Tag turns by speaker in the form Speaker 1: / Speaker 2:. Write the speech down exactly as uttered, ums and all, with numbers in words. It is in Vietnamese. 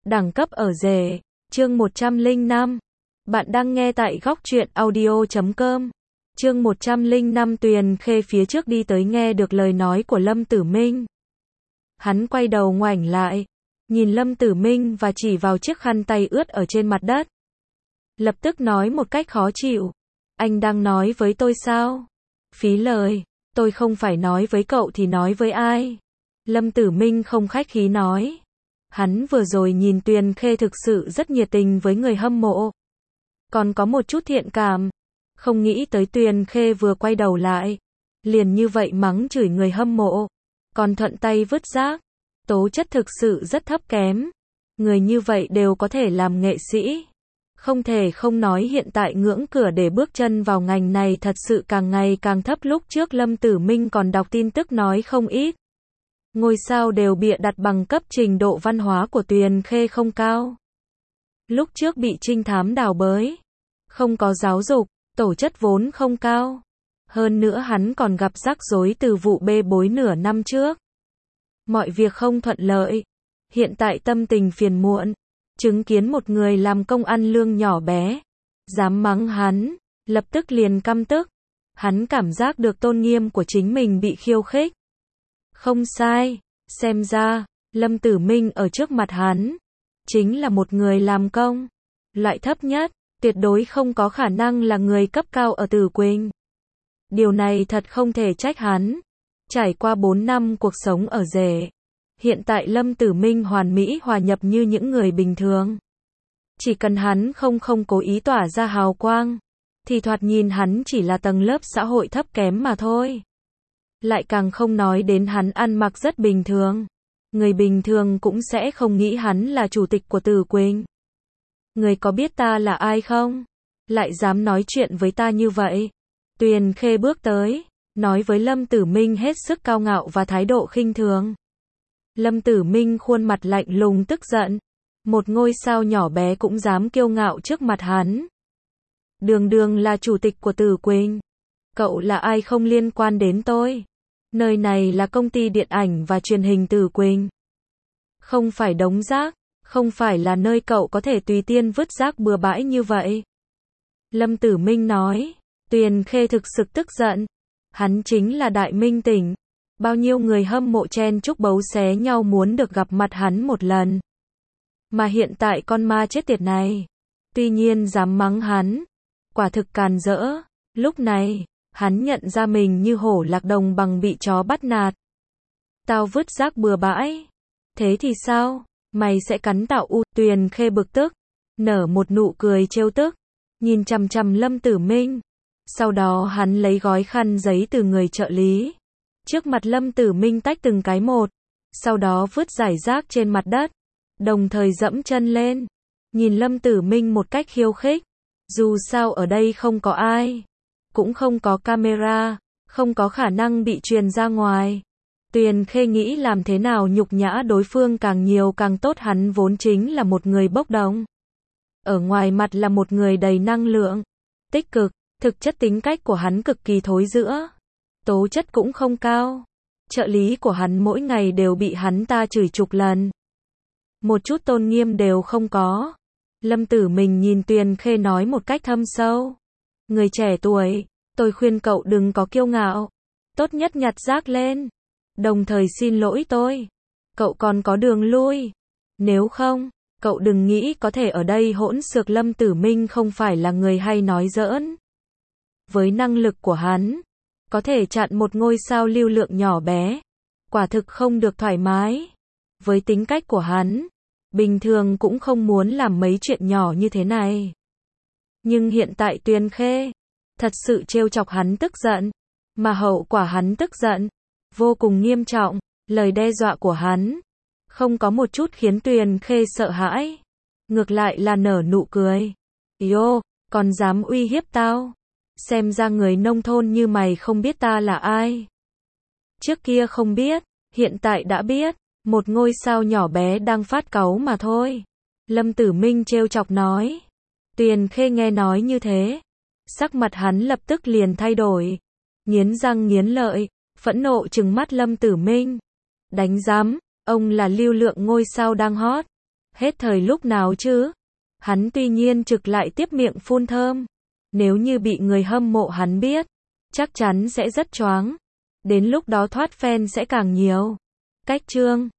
Speaker 1: Đẳng cấp ở rể, chương một trăm lẻ năm. Bạn đang nghe tại góc truyện audio chấm com. Chương một trăm lẻ năm. Tuyền Khê phía trước đi tới nghe được lời nói của Lâm Tử Minh. Hắn quay đầu ngoảnh lại, nhìn Lâm Tử Minh và chỉ vào chiếc khăn tay ướt ở trên mặt đất. Lập tức nói một cách khó chịu. Anh đang nói với tôi sao? Phí lời, tôi không phải nói với cậu thì nói với ai? Lâm Tử Minh không khách khí nói. Hắn vừa rồi nhìn Tuyền Khê thực sự rất nhiệt tình với người hâm mộ. Còn có một chút thiện cảm. Không nghĩ tới Tuyền Khê vừa quay đầu lại, liền như vậy mắng chửi người hâm mộ. Còn thuận tay vứt rác. Tố chất thực sự rất thấp kém. Người như vậy đều có thể làm nghệ sĩ. Không thể không nói hiện tại ngưỡng cửa để bước chân vào ngành này thật sự càng ngày càng thấp. Lúc trước Lâm Tử Minh còn đọc tin tức nói không ít ngôi sao đều bịa đặt bằng cấp trình độ văn hóa của Tuyền Khê không cao. Lúc trước bị trinh thám đào bới, không có giáo dục, tổ chất vốn không cao. Hơn nữa hắn còn gặp rắc rối từ vụ bê bối nửa năm trước. Mọi việc không thuận lợi. Hiện tại tâm tình phiền muộn, chứng kiến một người làm công ăn lương nhỏ bé, dám mắng hắn, lập tức liền căm tức. Hắn cảm giác được tôn nghiêm của chính mình bị khiêu khích. Không sai, xem ra, Lâm Tử Minh ở trước mặt hắn, chính là một người làm công. Loại thấp nhất, tuyệt đối không có khả năng là người cấp cao ở Tử Quỳnh. Điều này thật không thể trách hắn. Trải qua bốn năm cuộc sống ở rể, hiện tại Lâm Tử Minh hoàn mỹ hòa nhập như những người bình thường. Chỉ cần hắn không không cố ý tỏa ra hào quang, thì thoạt nhìn hắn chỉ là tầng lớp xã hội thấp kém mà thôi. Lại càng không nói đến hắn ăn mặc rất bình thường. Người bình thường cũng sẽ không nghĩ hắn là chủ tịch của Tử Quỳnh. Người có biết ta là ai không? Lại dám nói chuyện với ta như vậy? Tuyền Khê bước tới, nói với Lâm Tử Minh hết sức cao ngạo và thái độ khinh thường. Lâm Tử Minh khuôn mặt lạnh lùng tức giận. Một ngôi sao nhỏ bé cũng dám kiêu ngạo trước mặt hắn. Đường đường là chủ tịch của Tử Quỳnh. Cậu là ai không liên quan đến tôi. Nơi này là công ty điện ảnh và truyền hình Tử Quỳnh. Không phải đống rác, không phải là nơi cậu có thể tùy tiện vứt rác bừa bãi như vậy. Lâm Tử Minh nói. Tuyền Khê thực sự tức giận. Hắn chính là đại minh tỉnh. Bao nhiêu người hâm mộ chen chúc bấu xé nhau muốn được gặp mặt hắn một lần. Mà hiện tại con ma chết tiệt này, tuy nhiên dám mắng hắn, quả thực càn rỡ. Lúc này, hắn nhận ra mình như hổ lạc đồng bằng bị chó bắt nạt. Tao vứt rác bừa bãi. Thế thì sao? Mày sẽ cắn tao u. Tuyền Khê bực tức, nở một nụ cười trêu tức, nhìn chằm chằm Lâm Tử Minh. Sau đó hắn lấy gói khăn giấy từ người trợ lý. Trước mặt Lâm Tử Minh tách từng cái một. Sau đó vứt rải rác trên mặt đất. Đồng thời dẫm chân lên. Nhìn Lâm Tử Minh một cách khiêu khích. Dù sao ở đây không có ai. Cũng không có camera. Không có khả năng bị truyền ra ngoài. Tuyền Khê nghĩ làm thế nào nhục nhã đối phương càng nhiều càng tốt. Hắn vốn chính là một người bốc đồng. Ở ngoài mặt là một người đầy năng lượng, tích cực. Thực chất tính cách của hắn cực kỳ thối rữa. Tố chất cũng không cao. Trợ lý của hắn mỗi ngày đều bị hắn ta chửi chục lần. Một chút tôn nghiêm đều không có. Lâm Tử Minh nhìn Tuyền Khê nói một cách thâm sâu. Người trẻ tuổi, tôi khuyên cậu đừng có kiêu ngạo. Tốt nhất nhặt rác lên. Đồng thời xin lỗi tôi. Cậu còn có đường lui. Nếu không, cậu đừng nghĩ có thể ở đây hỗn xược. Lâm Tử Minh không phải là người hay nói giỡn. Với năng lực của hắn, có thể chặn một ngôi sao lưu lượng nhỏ bé. Quả thực không được thoải mái. Với tính cách của hắn, bình thường cũng không muốn làm mấy chuyện nhỏ như thế này. Nhưng hiện tại Tuyền Khê thật sự trêu chọc hắn tức giận. Mà hậu quả hắn tức giận vô cùng nghiêm trọng. Lời đe dọa của hắn không có một chút khiến Tuyền Khê sợ hãi. Ngược lại là nở nụ cười. Yo, còn dám uy hiếp tao? Xem ra người nông thôn như mày không biết ta là ai. Trước kia không biết, hiện tại đã biết. Một ngôi sao nhỏ bé đang phát cáu mà thôi. Lâm Tử Minh trêu chọc nói. Tuyền Khê nghe nói như thế, sắc mặt hắn lập tức liền thay đổi. Nghiến răng nghiến lợi, phẫn nộ trừng mắt Lâm Tử Minh. Đánh rắm, ông là lưu lượng ngôi sao đang hot. Hết thời lúc nào chứ? Hắn tuy nhiên trực lại tiếp miệng phun thơm. Nếu như bị người hâm mộ hắn biết, chắc chắn sẽ rất choáng. Đến lúc đó thoát fan sẽ càng nhiều. Cách chương